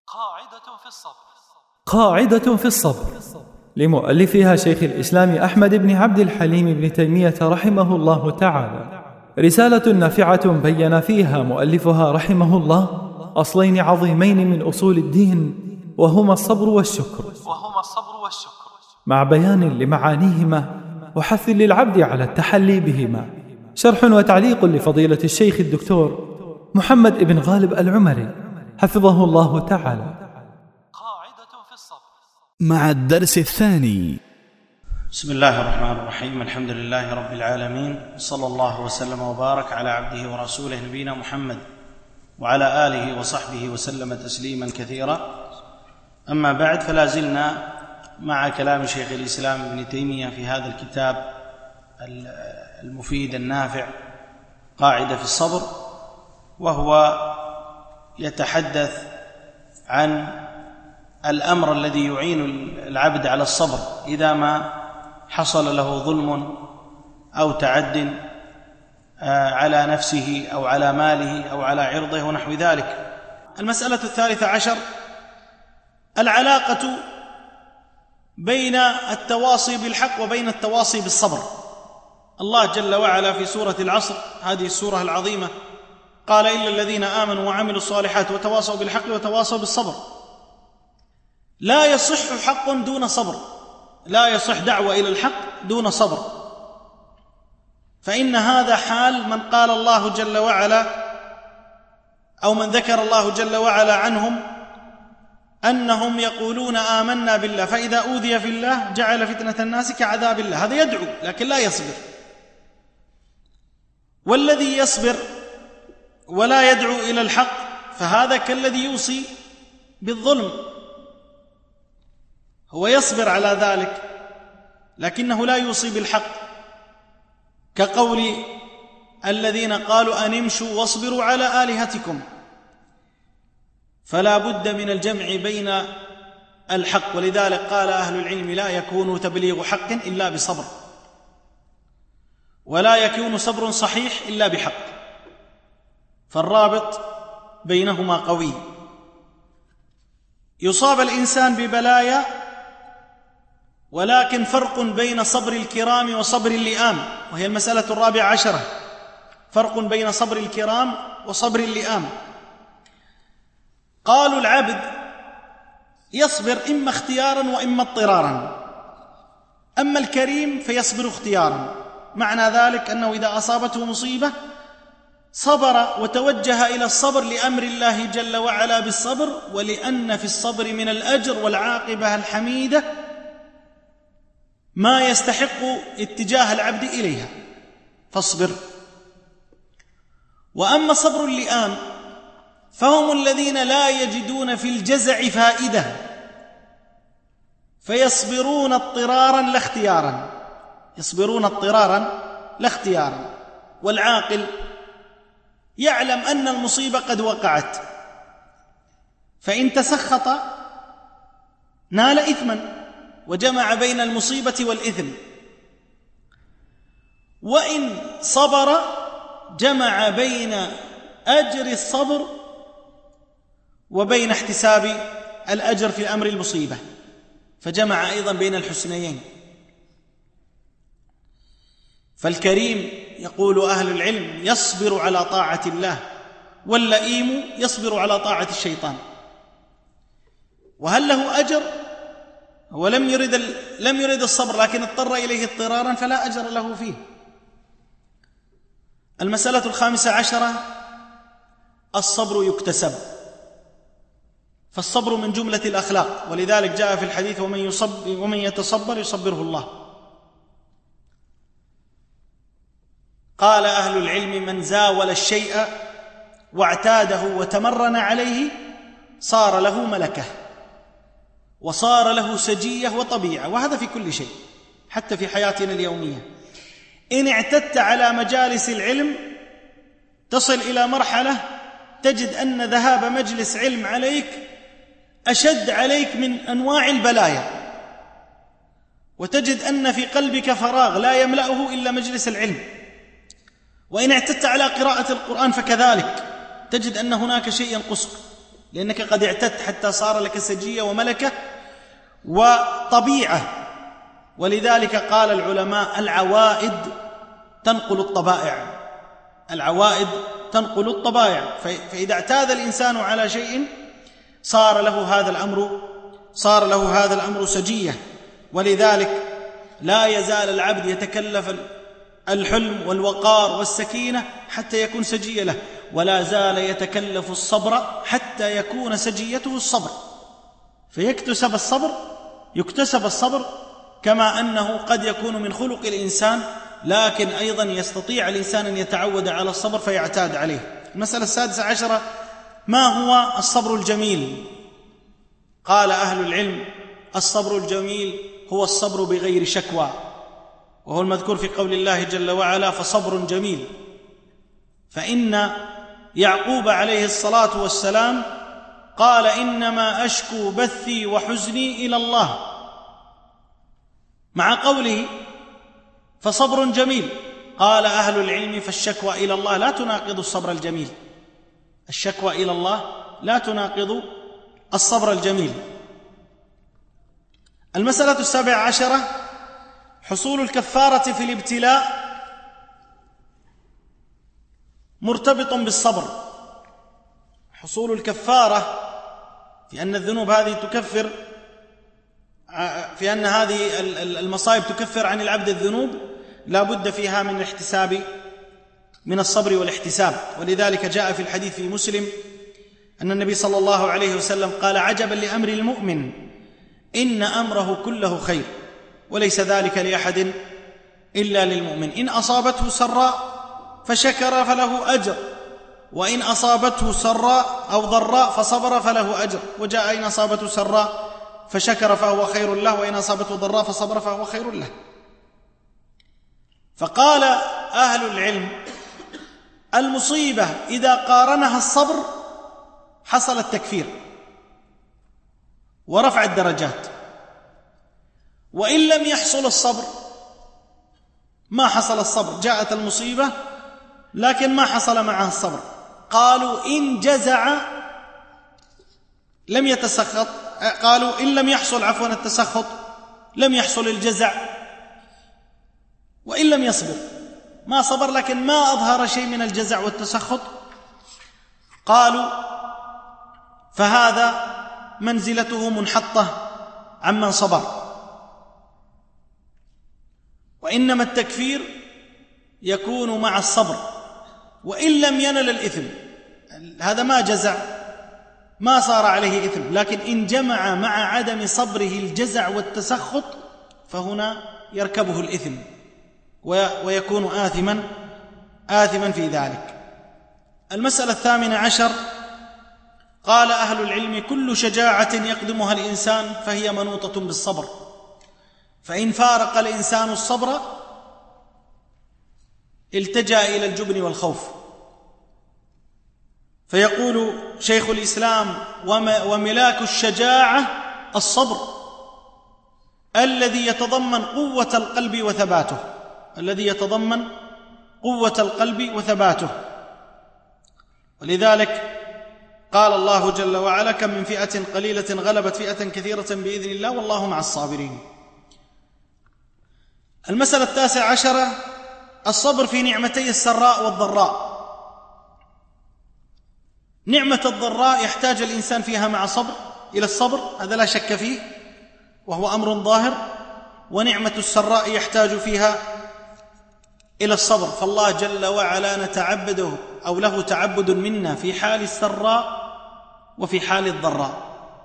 قاعدة في الصبر لمؤلفها شيخ الإسلام أحمد بن عبد الحليم بن تيمية رحمه الله تعالى، رسالة نافعة بين فيها مؤلفها رحمه الله أصلين عظيمين من أصول الدين، وهما الصبر والشكر، مع بيان لمعانيهما وحث للعبد على التحلي بهما. شرح وتعليق لفضيلة الشيخ الدكتور محمد بن غالب العمري حفظه الله تعالى. مع الدرس الثاني. بسم الله الرحمن الرحيم. الحمد لله رب العالمين، صلى الله وسلم وبارك على عبده ورسوله نبينا محمد وعلى آله وصحبه وسلم تسليما كثيرا. أما بعد، فلا زلنا مع كلام شيخ الإسلام ابن تيمية في هذا الكتاب المفيد النافع قاعدة في الصبر، وهو يتحدث عن الأمر الذي يعين العبد على الصبر إذا ما حصل له ظلم أو تعد على نفسه أو على ماله أو على عرضه ونحو ذلك. المسألة 13 العلاقة بين التواصي بالحق وبين التواصي بالصبر. الله جل وعلا في سورة العصر، هذه السورة العظيمة، قال: إلا الذين آمنوا وعملوا الصالحات وتواصوا بالحق وتواصوا بالصبر. لا يصح حق دون صبر، لا يصح دعوة إلى الحق دون صبر، فإن هذا حال من قال الله جل وعلا أو من ذكر الله جل وعلا عنهم أنهم يقولون آمنا بالله فإذا أوذي في الله جعل فتنة الناس كعذاب الله. هذا يدعو لكن لا يصبر، والذي يصبر ولا يدعو إلى الحق فهذا كالذي يوصي بالظلم، هو يصبر على ذلك لكنه لا يوصي بالحق، كقول الذين قالوا أن امشوا واصبروا على آلهتكم. فلا بد من الجمع بين الحق، ولذلك قال أهل العلم: لا يكون تبليغ حق إلا بصبر، ولا يكون صبر صحيح إلا بحق، فالرابط بينهما قوي. يصاب الإنسان ببلايا، ولكن فرق بين صبر الكرام وصبر اللئام، وهي المسألة 14. فرق بين صبر الكرام وصبر اللئام. قالوا العبد يصبر إما اختيارا وإما اضطرارا، أما الكريم فيصبر اختيارا. معنى ذلك أنه إذا أصابته مصيبة صبر وتوجه إلى الصبر لأمر الله جل وعلا بالصبر، ولأن في الصبر من الأجر والعاقبة الحميدة ما يستحق اتجاه العبد إليها، فاصبر. وأما صبر اللئام فهم الذين لا يجدون في الجزع فائدة، فيصبرون اضطرارا لا اختيارا، يصبرون اضطرارا لا اختيارا. والعاقل يعلم أن المصيبة قد وقعت، فإن تسخط نال إثما وجمع بين المصيبة والإثم، وإن صبر جمع بين أجر الصبر وبين احتساب الأجر في أمر المصيبة، فجمع أيضا بين الحسنيين. فالكريم يقول أهل العلم يصبر على طاعة الله، واللئيم يصبر على طاعة الشيطان. وهل له أجر؟ هو لم يرد الصبر لكن اضطر إليه اضطرارا فلا أجر له فيه. المسألة 15 الصبر يكتسب، فالصبر من جملة الأخلاق، ولذلك جاء في الحديث: ومن يتصبر يصبره الله. قال أهل العلم: من زاول الشيء واعتاده وتمرن عليه صار له ملكة، وصار له سجية وطبيعة، وهذا في كل شيء حتى في حياتنا اليومية. إن اعتدت على مجالس العلم تصل إلى مرحلة تجد أن ذهاب مجلس علم عليك أشد عليك من أنواع البلايا، وتجد أن في قلبك فراغ لا يملأه إلا مجلس العلم. وإن اعتدت على قراءة القرآن فكذلك تجد أن هناك شيء ينقصك. لأنك قد اعتدت حتى صار لك سجية وملكة وطبيعة. ولذلك قال العلماء العوائد تنقل الطبائع، العوائد تنقل الطبائع. فإذا اعتاد الإنسان على شيء صار له هذا الأمر سجية. ولذلك لا يزال العبد يتكلف الحلم والوقار والسكينة حتى يكون سجية له، ولا زال يتكلف الصبر حتى يكون سجيته الصبر، فيكتسب الصبر كما أنه قد يكون من خلق الإنسان، لكن أيضا يستطيع الإنسان أن يتعود على الصبر فيعتاد عليه. المسألة 16 ما هو الصبر الجميل؟ قال أهل العلم الصبر الجميل هو الصبر بغير شكوى، وهو المذكور في قول الله جل وعلا فصبر جميل. فإن يعقوب عليه الصلاة والسلام قال إنما أشكو بثي وحزني إلى الله، مع قوله فصبر جميل. قال أهل العلم فالشكوى إلى الله لا تناقض الصبر الجميل، الشكوى إلى الله لا تناقض الصبر الجميل. المسألة 17 حصول الكفارة في الابتلاء مرتبط بالصبر. حصول الكفارة في أن الذنوب هذه تكفر، في أن هذه المصائب تكفر عن العبد الذنوب، لا بد فيها من الاحتساب، من الصبر والاحتساب. ولذلك جاء في الحديث في مسلم أن النبي صلى الله عليه وسلم قال عجبا لأمر المؤمن إن أمره كله خير وليس ذلك لأحد إلا للمؤمن، إن أصابته سراء فشكر فله أجر، وإن أصابته سراء أو ضراء فصبر فله أجر. وجاء إن أصابته سراء فشكر فهو خير له، وإن أصابته ضراء فصبر فهو خير له. فقال أهل العلم المصيبة إذا قارنها الصبر حصل التكفير ورفع الدرجات، وإن لم يحصل الصبر ما حصل الصبر، جاءت المصيبة لكن ما حصل معها الصبر. قالوا إن جزع لم يتسخط، قالوا إن لم يحصل التسخط لم يحصل الجزع، وإن لم يصبر ما صبر لكن ما أظهر شيء من الجزع والتسخط، قالوا فهذا منزلته منحطة عمن صبر. وإنما التكفير يكون مع الصبر، وإن لم ينل الإثم، هذا ما جزع ما صار عليه إثم، لكن إن جمع مع عدم صبره الجزع والتسخط فهنا يركبه الإثم ويكون آثما في ذلك. المسألة 18 قال أهل العلم كل شجاعة يقدمها الإنسان فهي منوطة بالصبر، فإن فارق الإنسان الصبر التجأ إلى الجبن والخوف. فيقول شيخ الإسلام وملاك الشجاعة الصبر الذي يتضمن قوة القلب وثباته، الذي يتضمن قوة القلب وثباته. ولذلك قال الله جل وعلا كم من فئة قليلة غلبت فئة كثيرة بإذن الله والله مع الصابرين. المسألة 19 الصبر في نعمتي السراء والضراء. نعمة الضراء يحتاج الإنسان فيها مع صبر إلى الصبر، هذا لا شك فيه وهو أمر ظاهر، ونعمة السراء يحتاج فيها إلى الصبر. فالله جل وعلا نتعبده أو له تعبد منا في حال السراء وفي حال الضراء،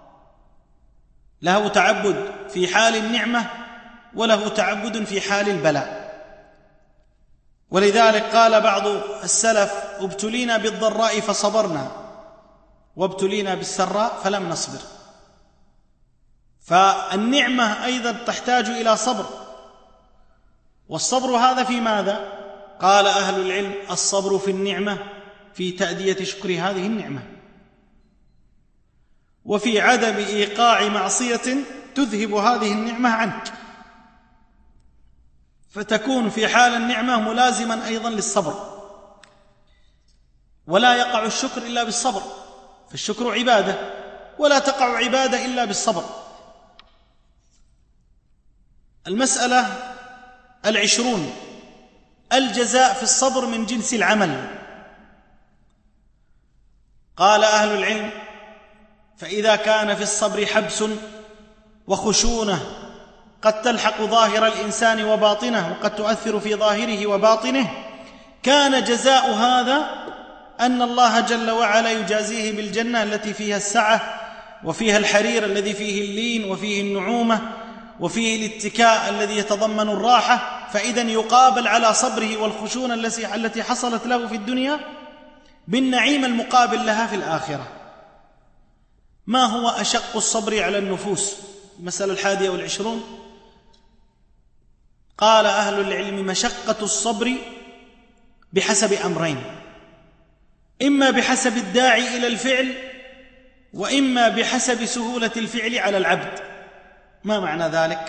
له تعبد في حال النعمة وله تعبد في حال البلاء. ولذلك قال بعض السلف ابتلينا بالضراء فصبرنا وابتلينا بالسراء فلم نصبر. فالنعمة أيضا تحتاج إلى صبر، والصبر هذا في ماذا؟ قال أهل العلم الصبر في النعمة في تأدية شكر هذه النعمة، وفي عدم إيقاع معصية تذهب هذه النعمة عنك، فتكون في حال النعمة ملازما أيضا للصبر. ولا يقع الشكر إلا بالصبر، فالشكر عبادة، ولا تقع عبادة إلا بالصبر. المسألة 20: الجزاء في الصبر من جنس العمل. قال أهل العلم: فإذا كان في الصبر حبس وخشونة قد تلحق ظاهر الإنسان وباطنه، وقد تؤثر في ظاهره وباطنه، كان جزاء هذا أن الله جل وعلا يجازيه بالجنة التي فيها السعة، وفيها الحرير الذي فيه اللين، وفيه النعومة، وفيه الاتكاء الذي يتضمن الراحة. فإذا يقابل على صبره والخشونة التي حصلت له في الدنيا بالنعيم المقابل لها في الآخرة. ما هو أشق الصبر على النفوس؟ المسألة 21: قال أهل العلم: مشقة الصبر بحسب أمرين: إما بحسب الداعي إلى الفعل، وإما بحسب سهولة الفعل على العبد. ما معنى ذلك؟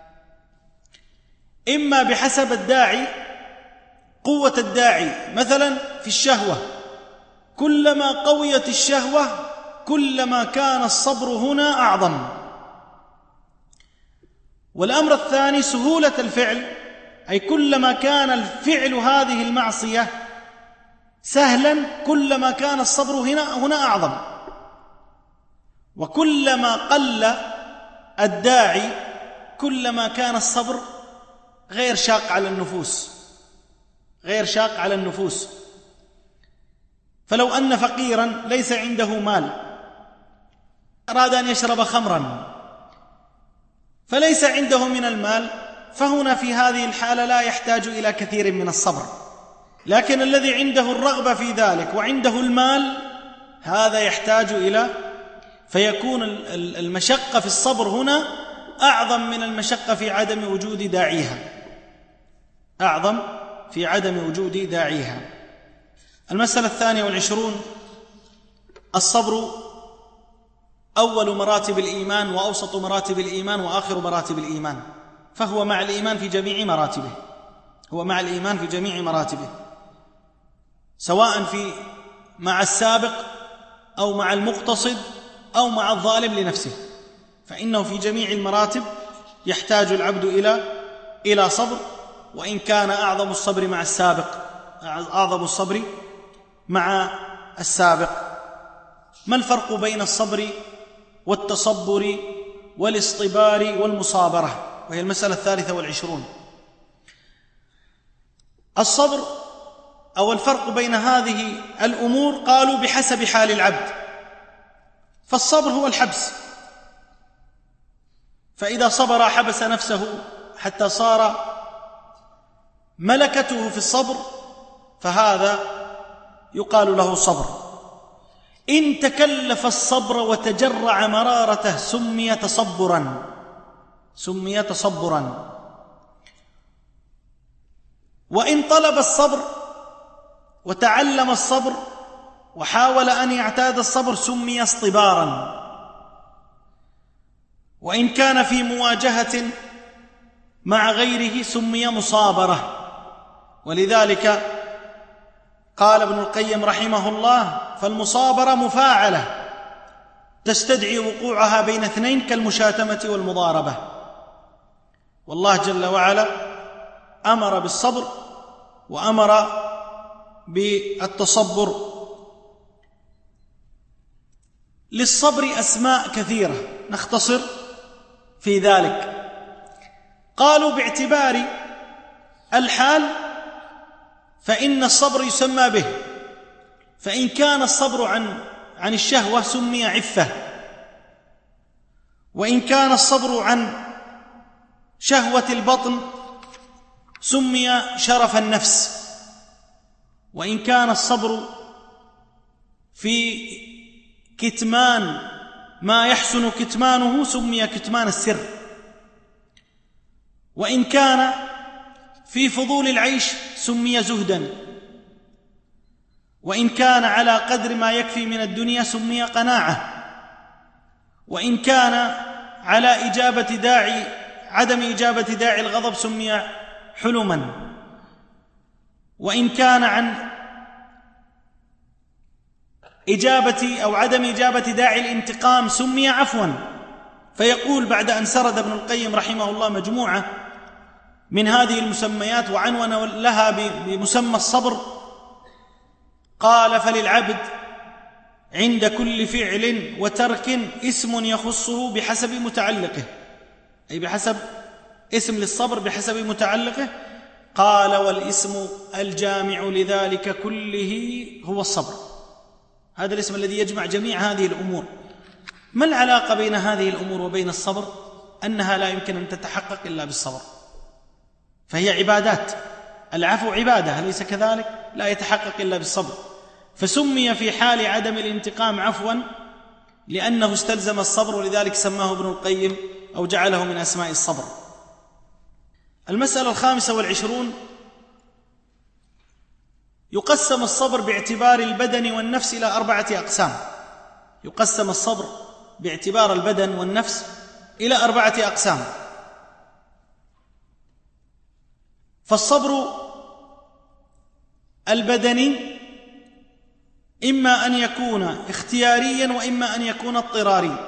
إما بحسب الداعي، قوة الداعي، مثلا في الشهوة، كلما قويت الشهوة كلما كان الصبر هنا أعظم. والأمر الثاني سهولة الفعل، أي كلما كان الفعل هذه المعصية سهلا كلما كان الصبر هنا أعظم. وكلما قل الداعي كلما كان الصبر غير شاق على النفوس. فلو أن فقيرا ليس عنده مال أراد أن يشرب خمرا فليس عنده من المال، فهنا في هذه الحالة لا يحتاج إلى كثير من الصبر. لكن الذي عنده الرغبة في ذلك وعنده المال هذا يحتاج إلى، فيكون المشقة في الصبر هنا أعظم من المشقة في عدم وجود داعيها. المسألة 22: الصبر أول مراتب الإيمان، وأوسط مراتب الإيمان، وآخر مراتب الإيمان، فهو مع الإيمان في جميع مراتبه، سواء مع السابق أو مع المقتصد أو مع الظالم لنفسه، فإنه في جميع المراتب يحتاج العبد إلى صبر، وإن كان أعظم الصبر مع السابق. ما الفرق بين الصبر والتصبر والاصطبار والمصابرة؟ وهي المسألة 23. الصبر أو الفرق بين هذه الأمور قالوا بحسب حال العبد. فالصبر هو الحبس، فإذا صبر حبس نفسه حتى صار ملكته في الصبر، فهذا يقال له صبر. إن تكلف الصبر وتجرع مرارته سمي تصبرا. وإن طلب الصبر وتعلم الصبر وحاول أن يعتاد الصبر سمي اصطبارا. وإن كان في مواجهة مع غيره سمي مصابرة. ولذلك قال ابن القيم رحمه الله: فالمصابرة مفاعلة تستدعي وقوعها بين اثنين كالمشاتمة والمضاربة. والله جل وعلا أمر بالصبر وأمر بالتصبر. للصبر أسماء كثيرة نختصر في ذلك. قالوا باعتبار الحال فإن الصبر يسمى به، فإن كان الصبر عن الشهوة سمي عفة، وإن كان الصبر عن شهوة البطن سمي شرف النفس، وإن كان الصبر في كتمان ما يحسن كتمانه سمي كتمان السر، وإن كان في فضول العيش سمي زهدا، وإن كان على قدر ما يكفي من الدنيا سمي قناعة، وإن كان على عدم إجابة داعي الغضب سمي حلما، وإن كان عن إجابة أو عدم إجابة داعي الانتقام سمي عفوا. فيقول بعد أن سرد ابن القيم رحمه الله مجموعة من هذه المسميات وعنون لها بمسمى الصبر، قال: فللعبد عند كل فعل وترك اسم يخصه بحسب متعلقه، أي بحسب اسم للصبر بحسب متعلقه. قال: والاسم الجامع لذلك كله هو الصبر. هذا الاسم الذي يجمع جميع هذه الأمور. ما العلاقة بين هذه الأمور وبين الصبر؟ أنها لا يمكن أن تتحقق إلا بالصبر، فهي عبادات. العفو عبادة، أليس كذلك؟ لا يتحقق إلا بالصبر. فسمي في حال عدم الانتقام عفوا لأنه استلزم الصبر، ولذلك سماه ابن القيم أو جعله من أسماء الصبر. المسألة 25: يقسم الصبر باعتبار البدن والنفس إلى 4 أقسام. يقسم الصبر باعتبار البدن والنفس إلى 4 أقسام. فالصبر البدني إما أن يكون اختياريا وإما أن يكون اضطراري.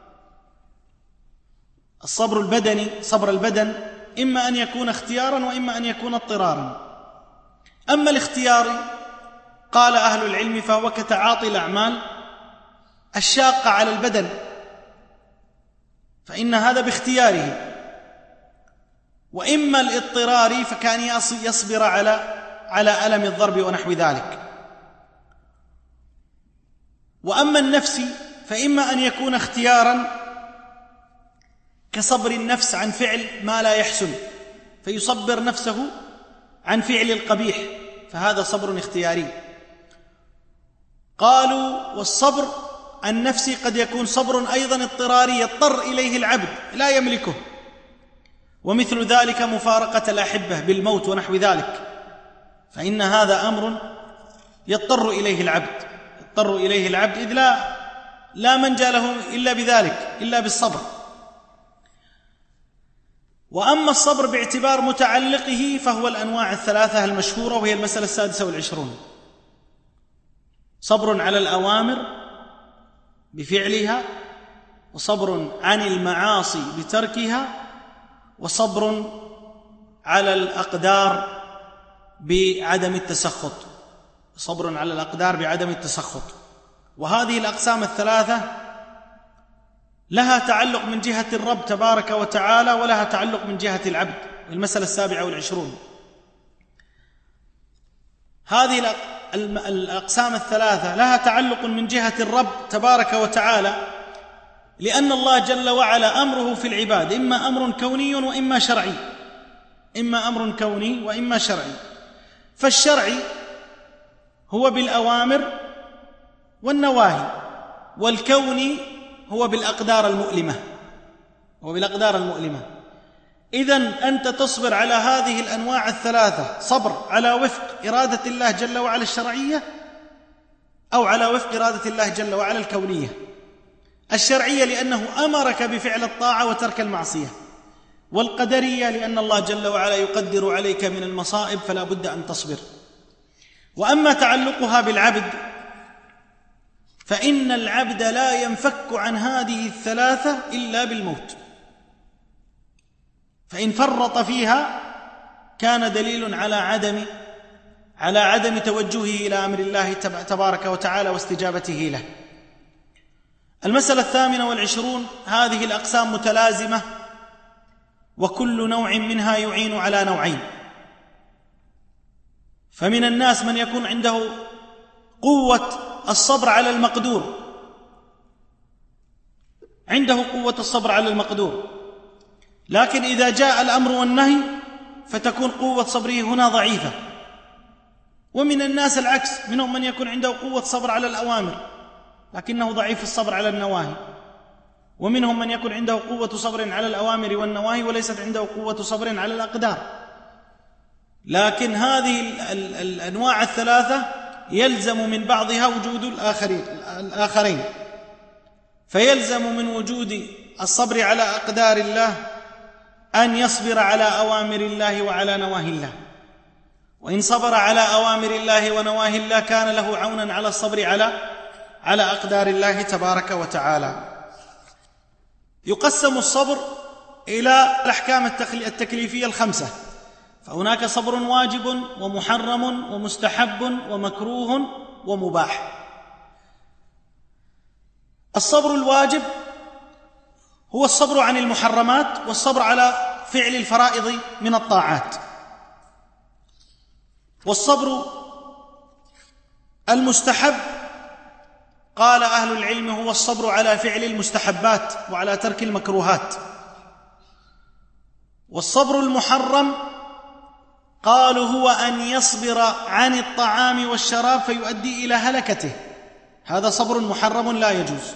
الصبر البدني، صبر البدن، إما أن يكون اختيارا وإما أن يكون اضطرارا. أما الاختياري قال أهل العلم فهو كتعاطي الأعمال الشاقة على البدن، فإن هذا باختياره. وإما الاضطراري فكان يصبر على ألم الضرب ونحو ذلك. وأما النفسي فإما أن يكون اختيارا كصبر النفس عن فعل ما لا يحسن، فيصبر نفسه عن فعل القبيح، فهذا صبر اختياري. قالوا: والصبر النفسي قد يكون صبر أيضا اضطراري يضطر إليه العبد لا يملكه، ومثل ذلك مفارقة الأحبة بالموت ونحو ذلك، فإن هذا أمر يضطر إليه العبد إذ لا منجا له إلا بذلك، إلا بالصبر. وأما الصبر باعتبار متعلقه فهو الأنواع 3 المشهورة، وهي المسألة 26: صبر على الأوامر بفعلها، وصبر عن المعاصي بتركها، وصبر على الأقدار بعدم التسخط. وهذه الأقسام 3 لها تعلق من جهة الرب تبارك وتعالى ولها تعلق من جهة العبد. المسألة 27: هذه الأقسام 3 لها تعلق من جهة الرب تبارك وتعالى، لأن الله جل وعلا أمره في العباد إما أمر كوني وإما شرعي، فالشرعي هو بالأوامر والنواهي، والكوني هو بالأقدار المؤلمة. إذن أنت تصبر على هذه الأنواع 3 صبر على وفق إرادة الله جل وعلا الشرعية، أو على وفق إرادة الله جل وعلا الكونية. الشرعية لأنه أمرك بفعل الطاعة وترك المعصية، والقدرية لأن الله جل وعلا يقدر عليك من المصائب فلا بد أن تصبر. وأما تعلقها بالعبد فإن العبد لا ينفك عن هذه 3 إلا بالموت، فإن فرط فيها كان دليل على عدم توجهه إلى أمر الله تبارك وتعالى واستجابته له. المسألة 28: هذه الأقسام متلازمة، وكل نوع منها يعين على نوعين. فمن الناس من يكون عنده قوة الصبر على المقدور، لكن إذا جاء الأمر والنهي فتكون قوة صبره هنا ضعيفة. ومن الناس العكس، منهم من يكون عنده قوة صبر على الأوامر لكنه ضعيف الصبر على النواهي، ومنهم من يكون عنده قوة صبر على الأوامر والنواهي وليست عنده قوة صبر على الأقدار. لكن هذه الأنواع 3 يلزم من بعضها وجود الآخرين، فيلزم من وجود الصبر على أقدار الله أن يصبر على أوامر الله وعلى نواهي الله، وإن صبر على أوامر الله ونواهي الله كان له عونا على الصبر على أقدار الله تبارك وتعالى. يقسم الصبر إلى الأحكام التكليفية الخمسة، فهناك صبر واجب ومحرم ومستحب ومكروه ومباح. الصبر الواجب هو الصبر عن المحرمات والصبر على فعل الفرائض من الطاعات. والصبر المستحب قال أهل العلم هو الصبر على فعل المستحبات وعلى ترك المكروهات. والصبر المحرم قالوا هو أن يصبر عن الطعام والشراب فيؤدي إلى هلكته، هذا صبر محرم لا يجوز.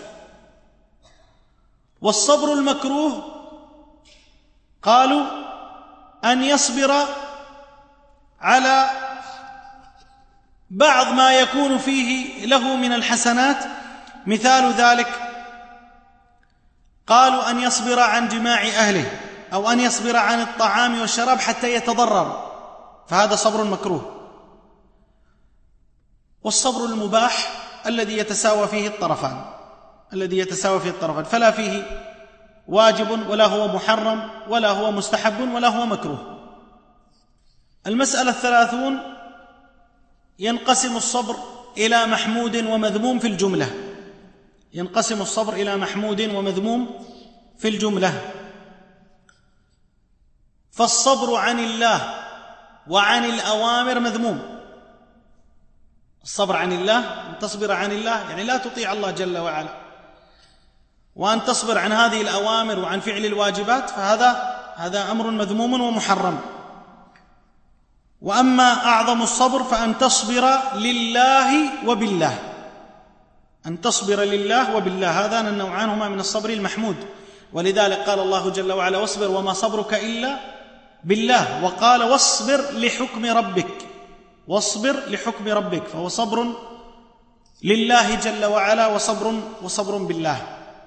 والصبر المكروه قالوا أن يصبر على بعض ما يكون فيه له من الحسنات، مثال ذلك قالوا أن يصبر عن جماع أهله أو أن يصبر عن الطعام والشراب حتى يتضرر، فهذا صبر مكروه. والصبر المباح الذي يتساوى فيه الطرفان، فلا فيه واجب ولا هو محرم ولا هو مستحب ولا هو مكروه. المسألة 30 ينقسم الصبر إلى محمود ومذموم في الجملة. ينقسم الصبر إلى محمود ومذموم في الجملة. فالصبر عن الله وعن الأوامر مذموم. الصبر عن الله، أن تصبر عن الله يعني لا تطيع الله جل وعلا، وأن تصبر عن هذه الأوامر وعن فعل الواجبات، فهذا أمر مذموم ومحرم. وأما أعظم الصبر فأن تصبر لله وبالله، أن تصبر لله وبالله، هذان النوعان هما من الصبر المحمود. ولذلك قال الله جل وعلا واصبر وما صبرك إلا بالله، وقال واصبر لحكم ربك، واصبر لحكم ربك، فهو صبر لله جل وعلا وصبر بالله.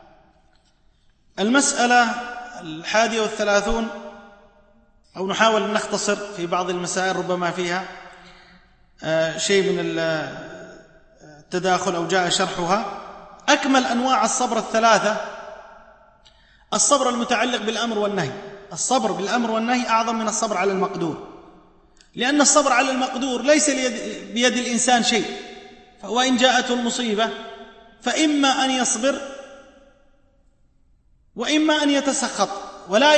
المسألة 31 أو نحاول أن نختصر في بعض المسائل ربما فيها شيء من التداخل أو جاء شرحها. أكمل أنواع الصبر الثلاثة الصبر المتعلق بالأمر والنهي. الصبر بالأمر والنهي أعظم من الصبر على المقدور، لأن الصبر على المقدور ليس بيد الإنسان شيء، فهو إن جاءته المصيبة فإما أن يصبر وإما أن يتسخط، ولا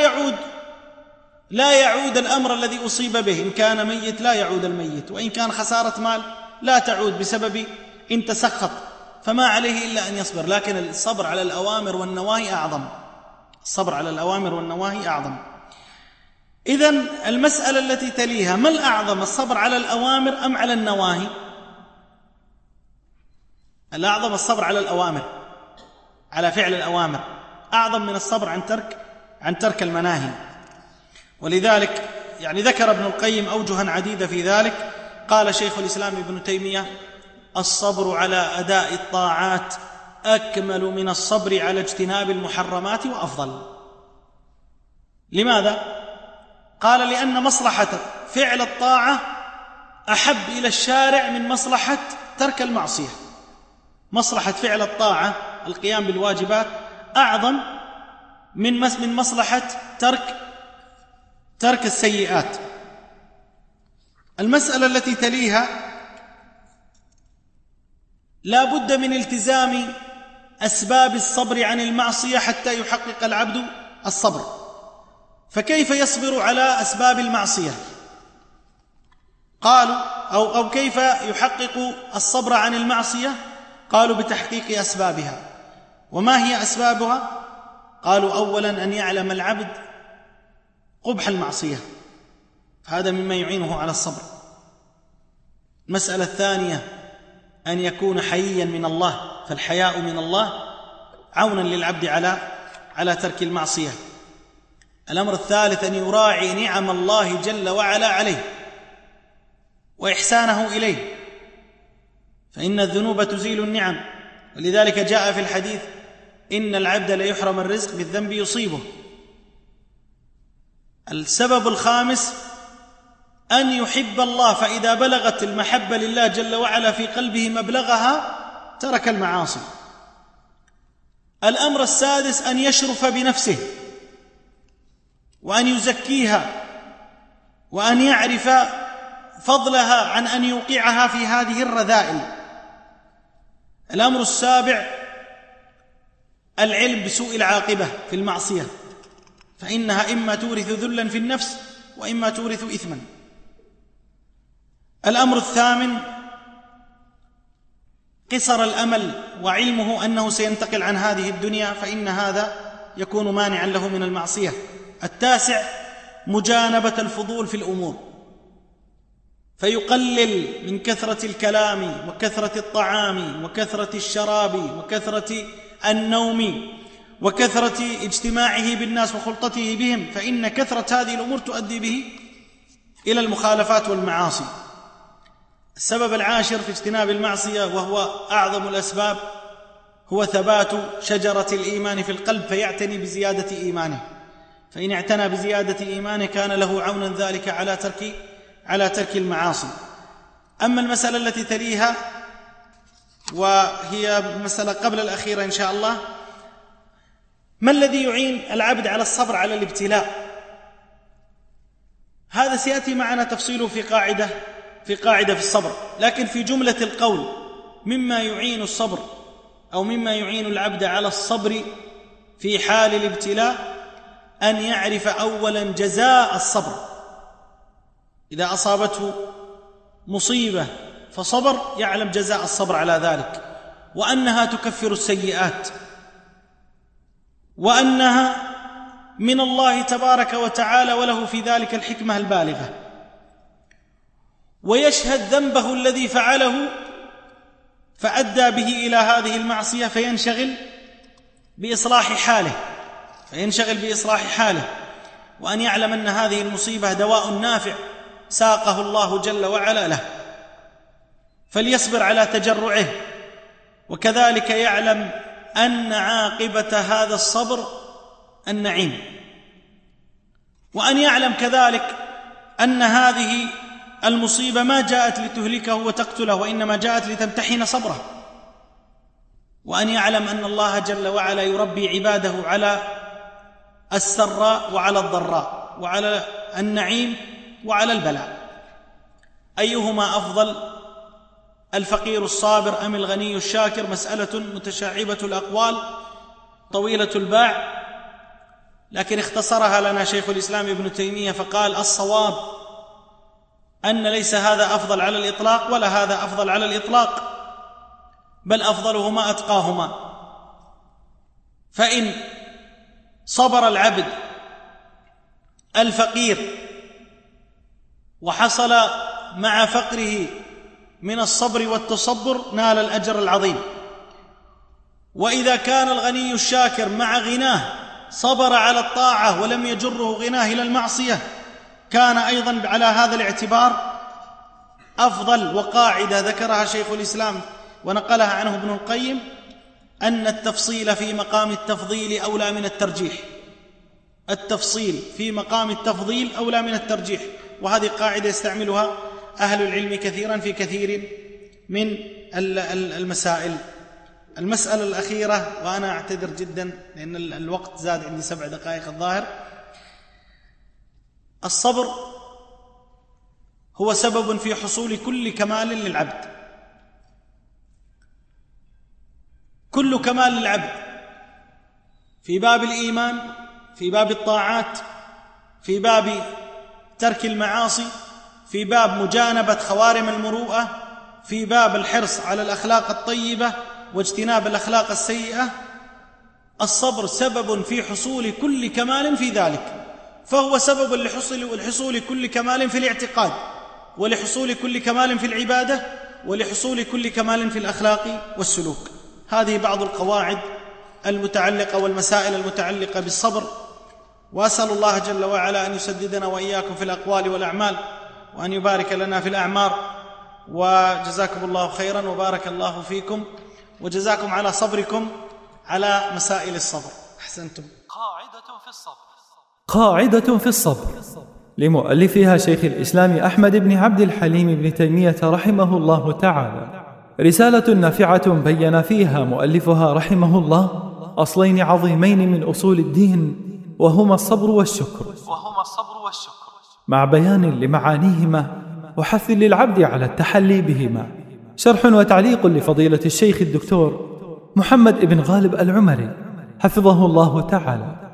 يعود الأمر الذي أصيب به. إن كان ميت لا يعود الميت، وإن كان خسارة مال لا تعود بسبب إن تسخط، فما عليه إلا أن يصبر. لكن الصبر على الأوامر والنواهي أعظم، الصبر على الأوامر والنواهي أعظم. إذن المسألة التي تليها ما الأعظم، الصبر على الأوامر أم على النواهي؟ الأعظم الصبر على الأوامر، على فعل الأوامر، أعظم من الصبر عن ترك المناهي. ولذلك يعني ذكر ابن القيم أوجها عديدة في ذلك. قال شيخ الإسلام ابن تيمية الصبر على أداء الطاعات أكمل من الصبر على اجتناب المحرمات وأفضل. لماذا؟ قال لأن مصلحة فعل الطاعة أحب إلى الشارع من مصلحة ترك المعصية. مصلحة فعل الطاعة القيام بالواجبات أعظم من مصلحة ترك السيئات. المسألة التي تليها لا بد من التزام أسباب الصبر عن المعصية حتى يحقق العبد الصبر. فكيف يصبر على أسباب المعصية؟ قالوا أو كيف يحقق الصبر عن المعصية؟ قالوا بتحقيق أسبابها. وما هي أسبابها؟ قالوا أولا أن يعلم العبد قبح المعصية، هذا مما يعينه على الصبر. المسألة الثانية أن يكون حييا من الله، فالحياء من الله عونا للعبد على ترك المعصية. الأمر الثالث أن يراعي نعم الله جل وعلا عليه وإحسانه إليه، فإن الذنوب تزيل النعم. ولذلك جاء في الحديث إن العبد ليحرم الرزق بالذنب يصيبه. السبب الخامس أن يحب الله، فإذا بلغت المحبة لله جل وعلا في قلبه مبلغها ترك المعاصي. الأمر السادس أن يشرف بنفسه وأن يزكيها وأن يعرف فضلها عن أن يوقعها في هذه الرذائل. الأمر السابع العلم بسوء العاقبة في المعصية، فإنها إما تورث ذلا في النفس وإما تورث إثما. الأمر الثامن قصر الأمل وعلمه أنه سينتقل عن هذه الدنيا، فإن هذا يكون مانعا له من المعصية. التاسع مجانبة الفضول في الأمور، فيقلل من كثرة الكلام وكثرة الطعام وكثرة الشراب وكثرة النوم وكثرة اجتماعه بالناس وخلطته بهم، فإن كثرة هذه الأمور تؤدي به إلى المخالفات والمعاصي. السبب العاشر في اجتناب المعصية وهو أعظم الأسباب هو ثبات شجرة الإيمان في القلب، فيعتني بزيادة إيمانه، فإن اعتنى بزيادة إيمانه كان له عونا ذلك على ترك المعاصي. أما المسألة التي تليها وهي مسألة قبل الأخيرة إن شاء الله، ما الذي يعين العبد على الصبر على الابتلاء؟ هذا سيأتي معنا تفصيله في قاعدة في الصبر، لكن في جملة القول مما يعين الصبر أو مما يعين العبد على الصبر في حال الابتلاء أن يعرف أولا جزاء الصبر. إذا أصابته مصيبة فصبر يعلم جزاء الصبر على ذلك، وأنها تكفر السيئات، وأنها من الله تبارك وتعالى وله في ذلك الحكمة البالغة، ويشهد ذنبه الذي فعله فأدى به إلى هذه المعصية فينشغل بإصلاح حاله، وأن يعلم أن هذه المصيبة دواء نافع ساقه الله جل وعلا له، فليصبر على تجرعه. وكذلك يعلم أن عاقبة هذا الصبر النعيم، وأن يعلم كذلك أن هذه المصيبة ما جاءت لتهلكه وتقتله، وإنما جاءت لتمتحن صبره، وأن يعلم أن الله جل وعلا يربي عباده على السراء وعلى الضراء وعلى النعيم وعلى البلاء. أيهما أفضل، الفقير الصابر أم الغني الشاكر؟ مسألة متشعبة الأقوال طويلة الباع، لكن اختصرها لنا شيخ الإسلام ابن تيمية فقال: الصواب أن ليس هذا أفضل على الإطلاق ولا هذا أفضل على الإطلاق، بل أفضلهما أتقاهما. فإن صبر العبد الفقير وحصل مع فقره من الصبر والتصبر نال الأجر العظيم، وإذا كان الغني الشاكر مع غناه صبر على الطاعة ولم يجره غناه إلى المعصية كان أيضا على هذا الاعتبار أفضل. وقاعدة ذكرها شيخ الإسلام ونقلها عنه ابن القيم أن التفصيل في مقام التفضيل أولى من الترجيح، التفصيل في مقام التفضيل أولى من الترجيح، وهذه قاعدة يستعملها أهل العلم كثيرا في كثير من المسائل. المسألة الأخيرة، وأنا أعتذر جدا لأن الوقت زاد عندي 7 دقائق الظاهر، الصبر هو سبب في حصول كل كمال للعبد، كل كمال للعبد في باب الإيمان، في باب الطاعات، في باب ترك المعاصي، في باب مجانبة خوارم المروءة، في باب الحرص على الأخلاق الطيبة واجتناب الأخلاق السيئة. الصبر سبب في حصول كل كمال في ذلك، فهو سبب لحصول كل كمال في الاعتقاد، ولحصول كل كمال في العبادة، ولحصول كل كمال في الأخلاق والسلوك. هذه بعض القواعد المتعلقة والمسائل المتعلقة بالصبر، وأسأل الله جل وعلا أن يسددنا وإياكم في الأقوال والأعمال، وأن يبارك لنا في الأعمار. وجزاكم الله خيرا وبارك الله فيكم، وجزاكم على صبركم على مسائل الصبر. أحسنتم. قاعدة في الصبر لمؤلفها شيخ الإسلام أحمد بن عبد الحليم بن تيمية رحمه الله تعالى. رسالة نافعة بين فيها مؤلفها رحمه الله أصلين عظيمين من أصول الدين، وهما الصبر والشكر، مع بيان لمعانيهما وحث للعبد على التحلي بهما. شرح وتعليق لفضيلة الشيخ الدكتور محمد بن غالب العمري حفظه الله تعالى.